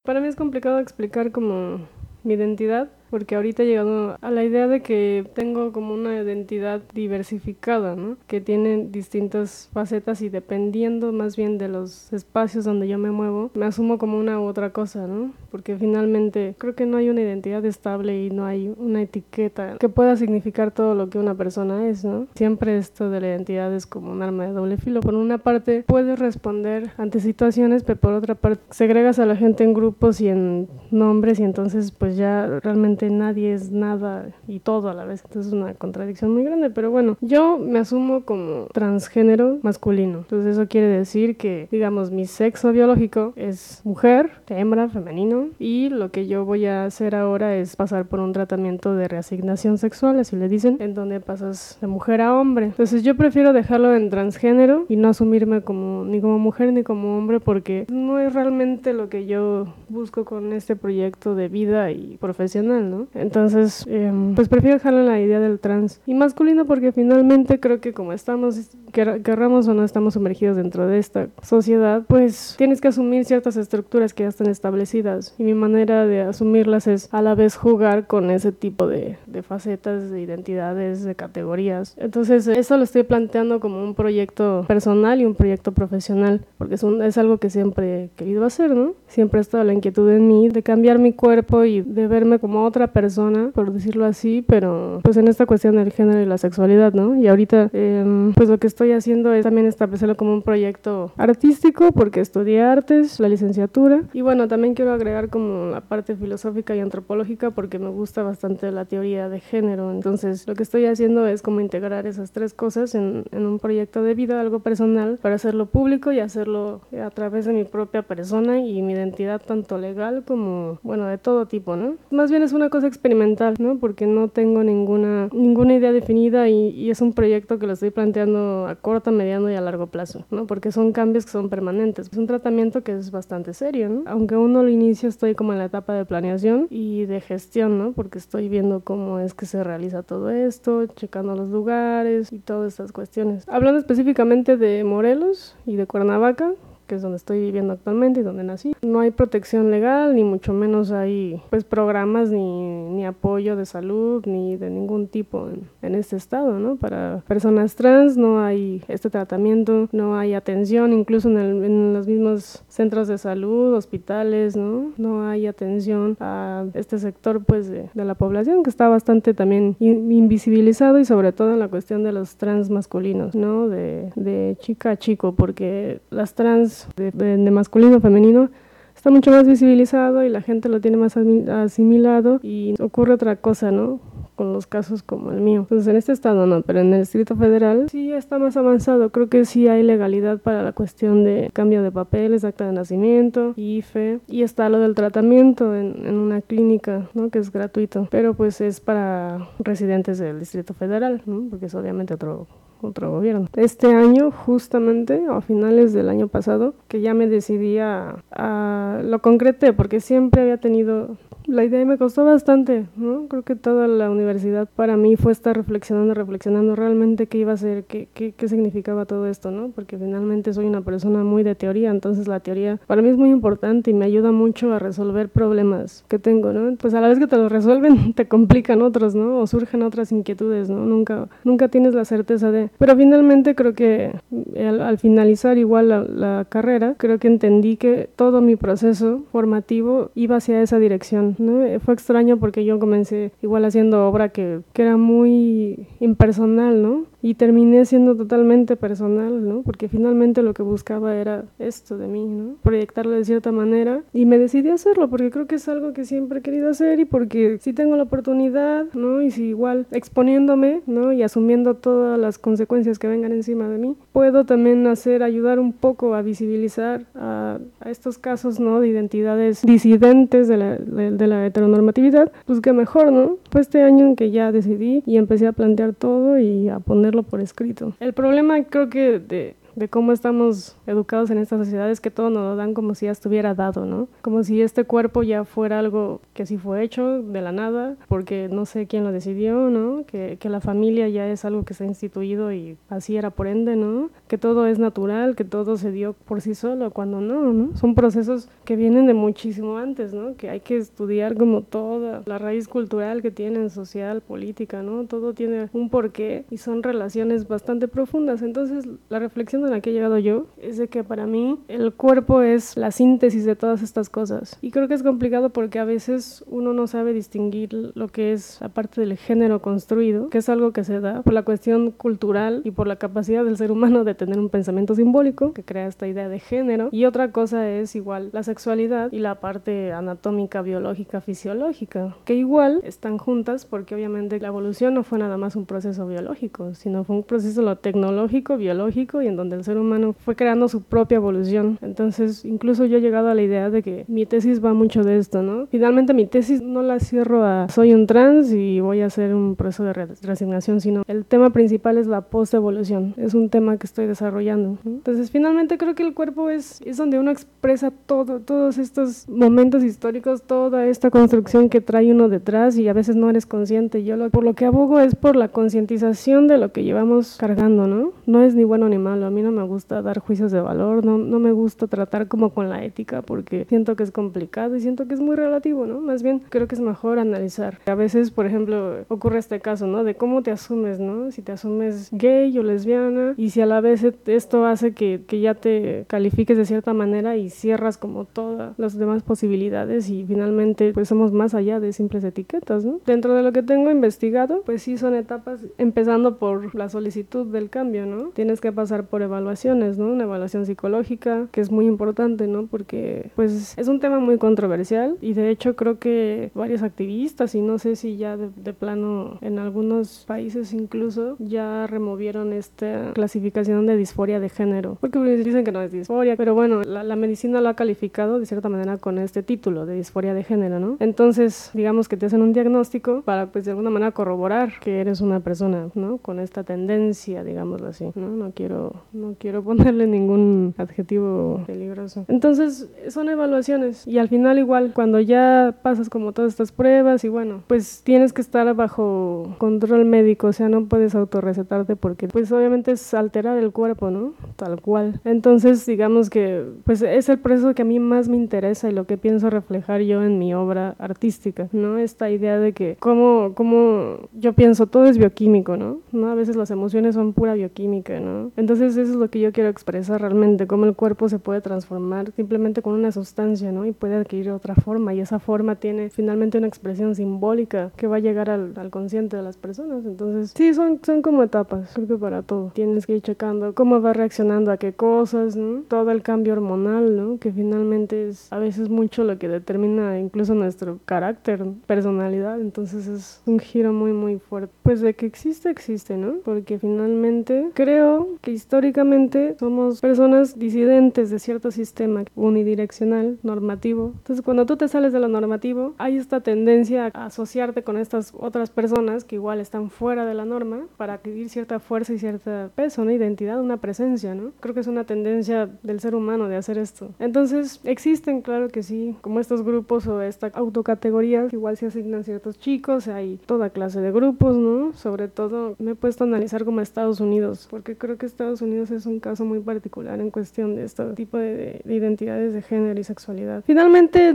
Para mí es complicado explicar como mi identidad, porque ahorita he llegado a la idea de que tengo como una identidad diversificada, ¿no? Que tiene distintas facetas y dependiendo más bien de los espacios donde yo me muevo, me asumo como una u otra cosa, ¿no? Porque finalmente creo que no hay una identidad estable y no hay una etiqueta que pueda significar todo lo que una persona es, ¿no? Siempre esto de la identidad es como un arma de doble filo. Por una parte puedes responder ante situaciones, pero por otra parte segregas a la gente en grupos y en nombres y entonces pues ya realmente nadie es nada y todo a la vez. Entonces es una contradicción muy grande, pero bueno, yo me asumo como transgénero masculino. Entonces eso quiere decir que, digamos, mi sexo biológico es mujer, hembra, femenino, y lo que yo voy a hacer ahora es pasar por un tratamiento de reasignación sexual, así le dicen, en donde pasas de mujer a hombre. Entonces yo prefiero dejarlo en transgénero y no asumirme como ni como mujer ni como hombre porque no es realmente lo que yo busco con este proyecto de vida y profesional, ¿no? Entonces, pues prefiero dejarlo en la idea del trans y masculino porque finalmente creo que como estamos, querramos o no, estamos sumergidos dentro de esta sociedad, pues tienes que asumir ciertas estructuras que ya están establecidas y mi manera de asumirlas es a la vez jugar con ese tipo de facetas, de identidades, de categorías. Entonces, eso lo estoy planteando como un proyecto personal y un proyecto profesional porque es algo que siempre he querido hacer, ¿no? Siempre ha estado la inquietud en mí de cambiar mi cuerpo y de verme como otra persona, por decirlo así, pero pues en esta cuestión del género y la sexualidad, ¿no? Y ahorita pues lo que estoy haciendo es también establecerlo como un proyecto artístico porque estudié artes, la licenciatura, y bueno, también quiero agregar como la parte filosófica y antropológica porque me gusta bastante la teoría de género. Entonces lo que estoy haciendo es como integrar esas tres cosas en un proyecto de vida, algo personal, para hacerlo público y hacerlo a través de mi propia persona y mi identidad tanto legal como, bueno, de todo tipo, ¿no? Más bien es una cosa experimental, ¿no? Porque no tengo ninguna idea definida y es un proyecto que lo estoy planteando a corto, mediano y a largo plazo, ¿no? Porque son cambios que son permanentes. Es un tratamiento que es bastante serio, ¿no? Aunque uno al inicio estoy como en la etapa de planeación y de gestión, ¿no? Porque estoy viendo cómo es que se realiza todo esto, checando los lugares y todas estas cuestiones. Hablando específicamente de Morelos y de Cuernavaca, que es donde estoy viviendo actualmente y donde nací. No hay protección legal, ni mucho menos hay pues programas ni apoyo de salud, ni de ningún tipo en este estado, ¿no? Para personas trans no hay este tratamiento, no hay atención, incluso en los mismos centros de salud, hospitales, ¿no? No hay atención a este sector pues de la población que está bastante también invisibilizado y sobre todo en la cuestión de los trans masculinos, ¿no? De chica a chico, porque las trans de masculino a femenino está mucho más visibilizado y la gente lo tiene más asimilado y ocurre otra cosa, ¿no? Con los casos como el mío. Entonces en este estado no, pero en el Distrito Federal sí está más avanzado. Creo que sí hay legalidad para la cuestión de cambio de papeles, acta de nacimiento, IFE, y está lo del tratamiento en una clínica, ¿no? Que es gratuito, pero pues es para residentes del Distrito Federal, ¿no? Porque es obviamente otro gobierno. Este año, justamente, a finales del año pasado, que ya me decidí lo concreté, porque siempre había tenido la idea y me costó bastante, ¿no? Creo que toda la universidad para mí fue estar reflexionando realmente qué iba a ser, qué significaba todo esto, ¿no? Porque finalmente soy una persona muy de teoría, entonces la teoría para mí es muy importante y me ayuda mucho a resolver problemas que tengo, ¿no? Pues a la vez que te los resuelven, te complican otros, ¿no? O surgen otras inquietudes, ¿no? Nunca tienes la certeza de... Pero finalmente creo que al finalizar igual la carrera, creo que entendí que todo mi proceso formativo iba hacia esa dirección, ¿no? Fue extraño porque yo comencé igual haciendo obra que era muy impersonal, ¿no? Y terminé siendo totalmente personal, ¿no? Porque finalmente lo que buscaba era esto de mí, ¿no? Proyectarlo de cierta manera y me decidí a hacerlo porque creo que es algo que siempre he querido hacer y porque si tengo la oportunidad, ¿no? Y si igual exponiéndome, ¿no? Y asumiendo todas las consecuencias que vengan encima de mí, puedo también ayudar un poco a visibilizar a estos casos, ¿no? De identidades disidentes de la heteronormatividad, pues que mejor, ¿no? Fue este año en que ya decidí y empecé a plantear todo y a ponerlo por escrito. El problema creo que de cómo estamos educados en esta sociedad es que todo nos lo dan como si ya estuviera dado, ¿no? Como si este cuerpo ya fuera algo que sí fue hecho de la nada, porque no sé quién lo decidió, ¿no? Que la familia ya es algo que se ha instituido y así era por ende, ¿no? Que todo es natural, que todo se dio por sí solo, cuando no, ¿no? Son procesos que vienen de muchísimo antes, ¿no? Que hay que estudiar como toda la raíz cultural que tienen, social, política, ¿no? Todo tiene un porqué y son relaciones bastante profundas. Entonces, la reflexión en la que he llegado yo es de que para mí el cuerpo es la síntesis de todas estas cosas. Y creo que es complicado porque a veces uno no sabe distinguir lo que es aparte del género construido, que es algo que se da por la cuestión cultural y por la capacidad del ser humano de tener un pensamiento simbólico que crea esta idea de género. Y otra cosa es igual la sexualidad y la parte anatómica, biológica, fisiológica, que igual están juntas porque obviamente la evolución no fue nada más un proceso biológico, sino fue un proceso lo tecnológico, biológico y en donde el ser humano fue creando su propia evolución. Entonces, incluso yo he llegado a la idea de que mi tesis va mucho de esto, ¿no? Finalmente mi tesis no la cierro a soy un trans y voy a hacer un proceso de resignación, sino el tema principal es la post-evolución. Es un tema que estoy desarrollando, ¿no? Entonces, finalmente creo que el cuerpo es donde uno expresa todos estos momentos históricos, toda esta construcción que trae uno detrás y a veces no eres consciente. Yo por lo que abogo es por la concientización de lo que llevamos cargando, ¿no? No es ni bueno ni malo. A mí no me gusta dar juicios de valor, no me gusta tratar como con la ética porque siento que es complicado y siento que es muy relativo, ¿no? Más bien creo que es mejor analizar. A veces, por ejemplo, ocurre este caso, ¿no? De cómo te asumes, ¿no? Si te asumes gay o lesbiana y si a la vez esto hace que ya te califiques de cierta manera y cierras como todas las demás posibilidades y finalmente pues somos más allá de simples etiquetas, ¿no? Dentro de lo que tengo investigado, pues sí son etapas empezando por la solicitud del cambio, ¿no? Tienes que pasar por evaluaciones, ¿no? Una evaluación psicológica que es muy importante, ¿no? Porque pues es un tema muy controversial y de hecho creo que varios activistas y no sé si ya de plano en algunos países incluso ya removieron esta clasificación de disforia de género, porque dicen que no es disforia, pero bueno, la medicina lo ha calificado de cierta manera con este título de disforia de género, ¿no? Entonces, digamos que te hacen un diagnóstico para pues de alguna manera corroborar que eres una persona, ¿no? Con esta tendencia, digámoslo así, ¿no? No quiero ponerle ningún adjetivo peligroso. Entonces, son evaluaciones y al final igual, cuando ya pasas como todas estas pruebas y bueno, pues tienes que estar bajo control médico, o sea, no puedes autorrecetarte porque pues obviamente es alterar el cuerpo, ¿no? Tal cual. Entonces, digamos que pues es el proceso que a mí más me interesa y lo que pienso reflejar yo en mi obra artística, ¿no? Esta idea de que como yo pienso todo es bioquímico, ¿no? A veces las emociones son pura bioquímica, ¿no? Entonces eso es lo que yo quiero expresar realmente, cómo el cuerpo se puede transformar simplemente con una sustancia, ¿no? Y puede adquirir otra forma y esa forma tiene finalmente una expresión simbólica que va a llegar al consciente de las personas. Entonces sí, son como etapas, creo que para todo. Tienes que ir checando cómo va reaccionando a qué cosas, ¿no? Todo el cambio hormonal, ¿no? Que finalmente es a veces mucho lo que determina incluso nuestro carácter, personalidad. Entonces es un giro muy muy fuerte. Pues de que existe, ¿no? Porque finalmente creo que históricamente somos personas disidentes de cierto sistema unidireccional, normativo. Entonces cuando tú te sales de lo normativo, hay esta tendencia a asociarte con estas otras personas que igual están fuera de la norma para adquirir cierta fuerza y cierta peso, una identidad, una presencia, ¿no? Creo que es una tendencia del ser humano de hacer esto. Entonces existen, claro que sí, como estos grupos o esta autocategoría que igual se asignan ciertos chicos, hay toda clase de grupos, ¿no? Sobre todo me he puesto a analizar como Estados Unidos, porque creo que Estados Unidos es un caso muy particular en cuestión de este tipo de identidades de género y sexualidad. Finalmente,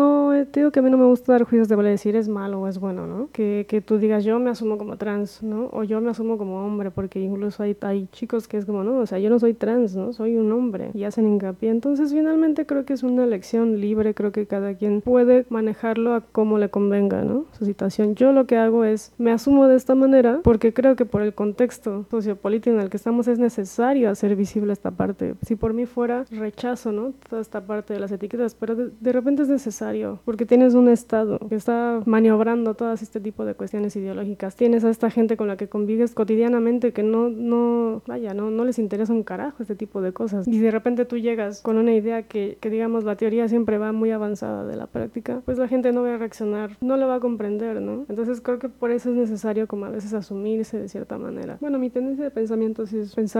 te digo que a mí no me gusta dar juicios de valor, decir es malo o es bueno, ¿no? Que tú digas yo me asumo como trans, ¿no? O yo me asumo como hombre, porque incluso hay chicos que es como, no, o sea, yo no soy trans, ¿no? Soy un hombre y hacen hincapié. Entonces, finalmente creo que es una elección libre, creo que cada quien puede manejarlo a como le convenga, ¿no? Su situación. Yo lo que hago es, me asumo de esta manera porque creo que por el contexto sociopolítico en el que estamos es necesario hacer visible esta parte. Si por mí fuera, rechazo, ¿no? Toda esta parte de las etiquetas, pero de repente es necesario porque tienes un Estado que está maniobrando todas este tipo de cuestiones ideológicas. Tienes a esta gente con la que convives cotidianamente que no les interesa un carajo este tipo de cosas. Y de repente tú llegas con una idea que digamos la teoría siempre va muy avanzada de la práctica, pues la gente no va a reaccionar, no lo va a comprender, ¿no? Entonces creo que por eso es necesario como a veces asumirse de cierta manera. Bueno, mi tendencia de pensamiento sí es pensar más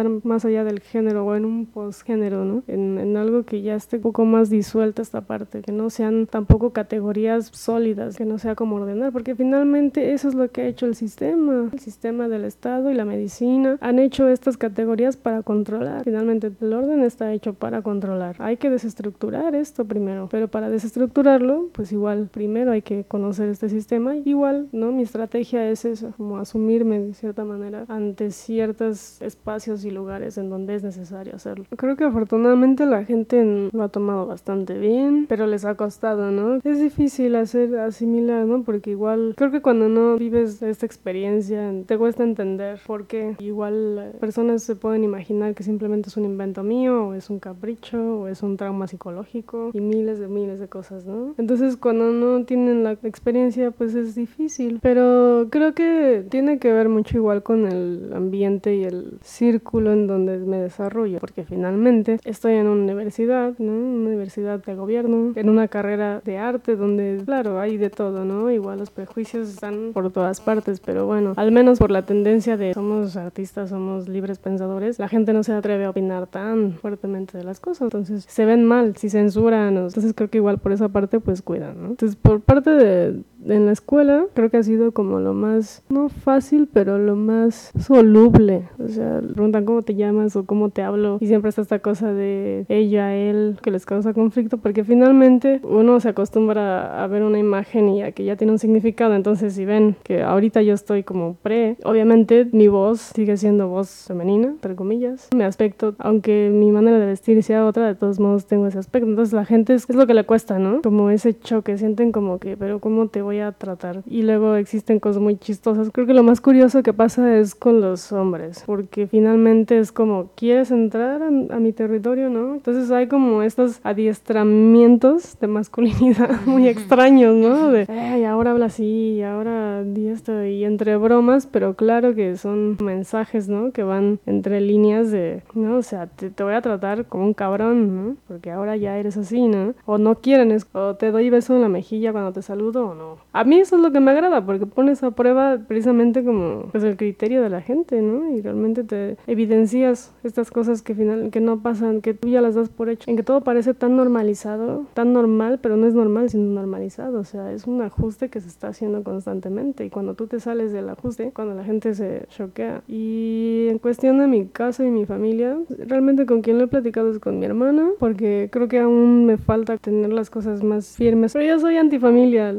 más allá del género o en un posgénero, ¿no? En algo que ya esté un poco más disuelta esta parte, que no sean tampoco categorías sólidas, que no sea como ordenar, porque finalmente eso es lo que ha hecho el sistema del Estado y la medicina, han hecho estas categorías para controlar. Finalmente el orden está hecho para controlar. Hay que desestructurar esto primero, pero para desestructurarlo, pues igual primero hay que conocer este sistema. Igual, ¿no? Mi estrategia es eso, como asumirme de cierta manera ante ciertos espacios y lugares en donde es necesario hacerlo. Creo que afortunadamente la gente lo ha tomado bastante bien, pero les ha costado, ¿no? Es difícil asimilar, ¿no? Porque igual creo que cuando no vives esta experiencia te cuesta entender por qué. Igual personas se pueden imaginar que simplemente es un invento mío, o es un capricho, o es un trauma psicológico y miles de cosas, ¿no? Entonces cuando no tienen la experiencia pues es difícil, pero creo que tiene que ver mucho igual con el ambiente y el círculo en donde me desarrollo, porque finalmente estoy en una universidad, ¿no? Una universidad de gobierno, en una carrera de arte donde, claro, hay de todo, ¿no? Igual los prejuicios están por todas partes, pero bueno, al menos por la tendencia de somos artistas, somos libres pensadores, la gente no se atreve a opinar tan fuertemente de las cosas, entonces se ven mal, si censuran, entonces creo que igual por esa parte pues cuidan, ¿no? Entonces por parte de en la escuela creo que ha sido como lo más, no fácil, pero lo más soluble. O sea, preguntan cómo te llamas o cómo te hablo y siempre está esta cosa de ella, él, que les causa conflicto, porque finalmente uno se acostumbra a ver una imagen y a que ya tiene un significado. Entonces si ven que ahorita yo estoy como obviamente mi voz sigue siendo voz femenina, entre comillas. Mi aspecto, aunque mi manera de vestir sea otra, de todos modos tengo ese aspecto. Entonces la gente es lo que le cuesta, ¿no? Como ese choque, sienten como que, pero ¿cómo te voy a tratar? Y luego existen cosas muy chistosas. Creo que lo más curioso que pasa es con los hombres, porque finalmente es como, ¿quieres entrar a mi territorio, no? Entonces hay como estos adiestramientos de masculinidad muy extraños, ¿no? De, ay, ahora habla así, y ahora di esto, y entre bromas, pero claro que son mensajes, ¿no? Que van entre líneas de, ¿no? O sea, te voy a tratar como un cabrón, ¿no? Porque ahora ya eres así, ¿no? O no quieren, o te doy beso en la mejilla cuando te saludo o no. A mí eso es lo que me agrada, porque pones a prueba precisamente como pues el criterio de la gente, ¿no? Y realmente te evidencias estas cosas que no pasan, que tú ya las das por hecho, en que todo parece tan normalizado, tan normal, pero no es normal sino normalizado. O sea, es un ajuste que se está haciendo constantemente, y cuando tú te sales del ajuste, cuando la gente se choquea. Y en cuestión de mi casa y mi familia, realmente con quien lo he platicado es con mi hermana, porque creo que aún me falta tener las cosas más firmes, pero yo soy antifamilia,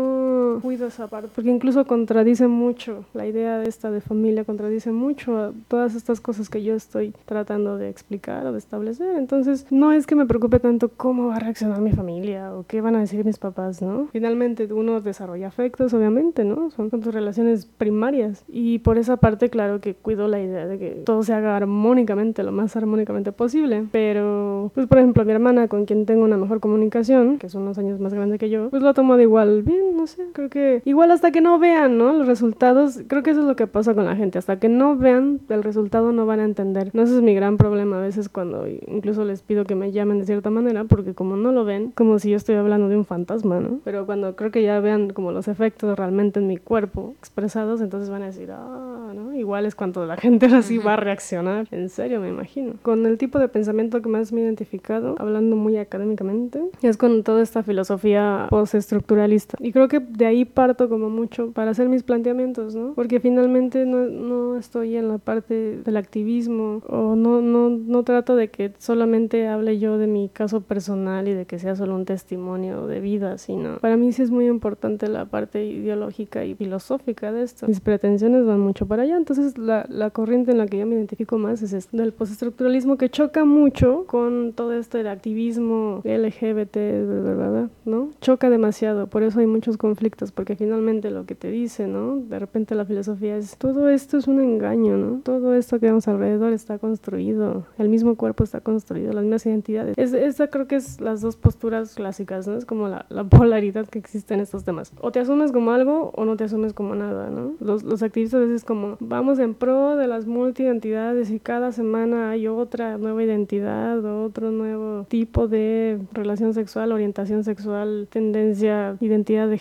no cuido esa parte, porque incluso contradice mucho la idea de familia, contradice mucho a todas estas cosas que yo estoy tratando de explicar o de establecer. Entonces no es que me preocupe tanto cómo va a reaccionar mi familia o qué van a decir mis papás, ¿no? Finalmente uno desarrolla afectos, obviamente, ¿no? Son tus relaciones primarias, y por esa parte claro que cuido la idea de que todo se haga armónicamente, lo más armónicamente posible. Pero pues por ejemplo mi hermana, con quien tengo una mejor comunicación, que es unos años más grande que yo, pues lo ha tomado igual bien, no sé, creo que igual hasta que no vean, ¿no? Los resultados, creo que eso es lo que pasa con la gente, hasta que no vean el resultado no van a entender, ¿no? Ese es mi gran problema a veces, cuando incluso les pido que me llamen de cierta manera, porque como no lo ven, como si yo estoy hablando de un fantasma, ¿no? Pero cuando creo que ya vean como los efectos realmente en mi cuerpo expresados, entonces van a decir, ¿no? Igual es cuando la gente así va a reaccionar, en serio, me imagino. Con el tipo de pensamiento que más me he identificado, hablando muy académicamente, es con toda esta filosofía postestructuralista, y creo que de ahí parto como mucho para hacer mis planteamientos, ¿no? Porque finalmente no estoy en la parte del activismo, o no trato de que solamente hable yo de mi caso personal y de que sea solo un testimonio de vida, sino para mí sí es muy importante la parte ideológica y filosófica de esto. Mis pretensiones van mucho para allá, entonces la corriente en la que yo me identifico más es esta, del postestructuralismo, que choca mucho con todo esto del activismo LGBT, ¿verdad? ¿No? Choca demasiado, por eso hay muchos conflictos, porque finalmente lo que te dice, ¿no? De repente la filosofía es, todo esto es un engaño, ¿no? Todo esto que vemos alrededor está construido, el mismo cuerpo está construido, las mismas identidades. Esa creo que es las dos posturas clásicas, ¿no? Es como la polaridad que existe en estos temas. O te asumes como algo o no te asumes como nada, ¿no? Los activistas a veces como, vamos en pro de las multiidentidades, y cada semana hay otra nueva identidad, otro nuevo tipo de relación sexual, orientación sexual, tendencia, identidad de género,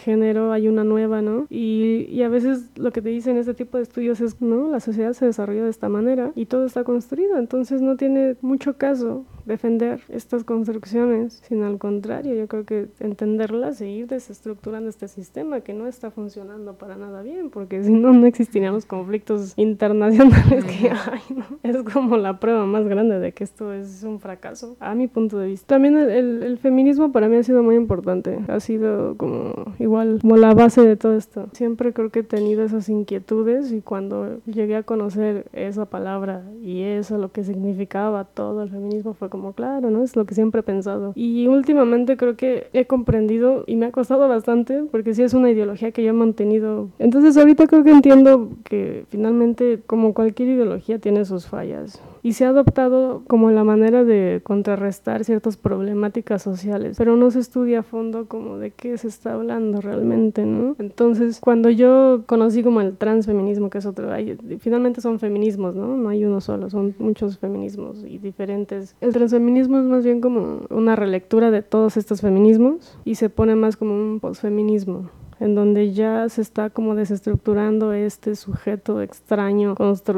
género, hay una nueva, ¿no? Y a veces lo que te dicen este tipo de estudios es, no, la sociedad se desarrolló de esta manera y todo está construido, entonces no tiene mucho caso defender estas construcciones, sino al contrario, yo creo que entenderlas e ir desestructurando este sistema que no está funcionando para nada bien, porque si no, no existirían los conflictos internacionales que hay, ¿no? Es como la prueba más grande de que esto es un fracaso, a mi punto de vista. También el feminismo para mí ha sido muy importante, ha sido como igual como la base de todo esto. Siempre creo que he tenido esas inquietudes y cuando llegué a conocer esa palabra y eso, lo que significaba todo el feminismo, fue como claro, ¿no? Es lo que siempre he pensado. Y últimamente creo que he comprendido y me ha costado bastante porque sí es una ideología que yo he mantenido. Entonces ahorita creo que entiendo que finalmente como cualquier ideología tiene sus fallas y se ha adoptado como la manera de contrarrestar ciertas problemáticas sociales, pero no se estudia a fondo como de qué se está hablando realmente, ¿no? Entonces cuando yo conocí como el transfeminismo, que es otro, finalmente son feminismos, ¿no? No hay uno solo, son muchos feminismos y diferentes. El transfeminismo es más bien como una relectura de todos estos feminismos y se pone más como un posfeminismo, en donde ya se está como desestructurando este sujeto extraño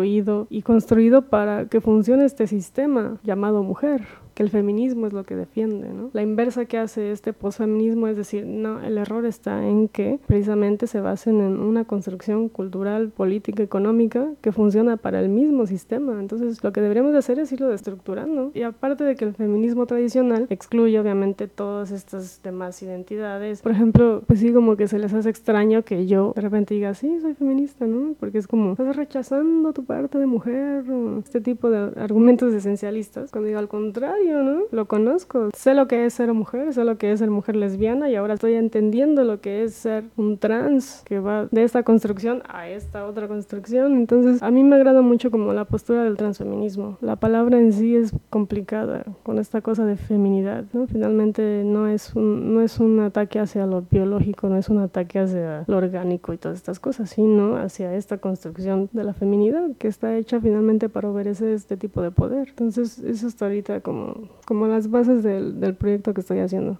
construido para que funcione este sistema llamado mujer, que el feminismo es lo que defiende, ¿no? La inversa que hace este posfeminismo es decir, no, el error está en que precisamente se basen en una construcción cultural, política, económica que funciona para el mismo sistema. Entonces lo que deberíamos de hacer es irlo destructurando. Y aparte de que el feminismo tradicional excluye obviamente todas estas demás identidades, por ejemplo, pues sí, como que se les hace extraño que yo de repente diga, sí, soy feminista, ¿no? Porque es como, estás rechazando tu parte de mujer, o este tipo de argumentos esencialistas, cuando digo al contrario, ¿no? Lo conozco, sé lo que es ser mujer, sé lo que es ser mujer lesbiana y ahora estoy entendiendo lo que es ser un trans, que va de esta construcción a esta otra construcción. Entonces a mí me agrada mucho como la postura del transfeminismo. La palabra en sí es complicada con esta cosa de feminidad, ¿no? Finalmente no es un ataque hacia lo biológico, no es un ataque hacia lo orgánico y todas estas cosas, sino hacia esta construcción de la feminidad que está hecha finalmente para obedecer este tipo de poder. Entonces eso hasta ahorita como las bases del proyecto que estoy haciendo.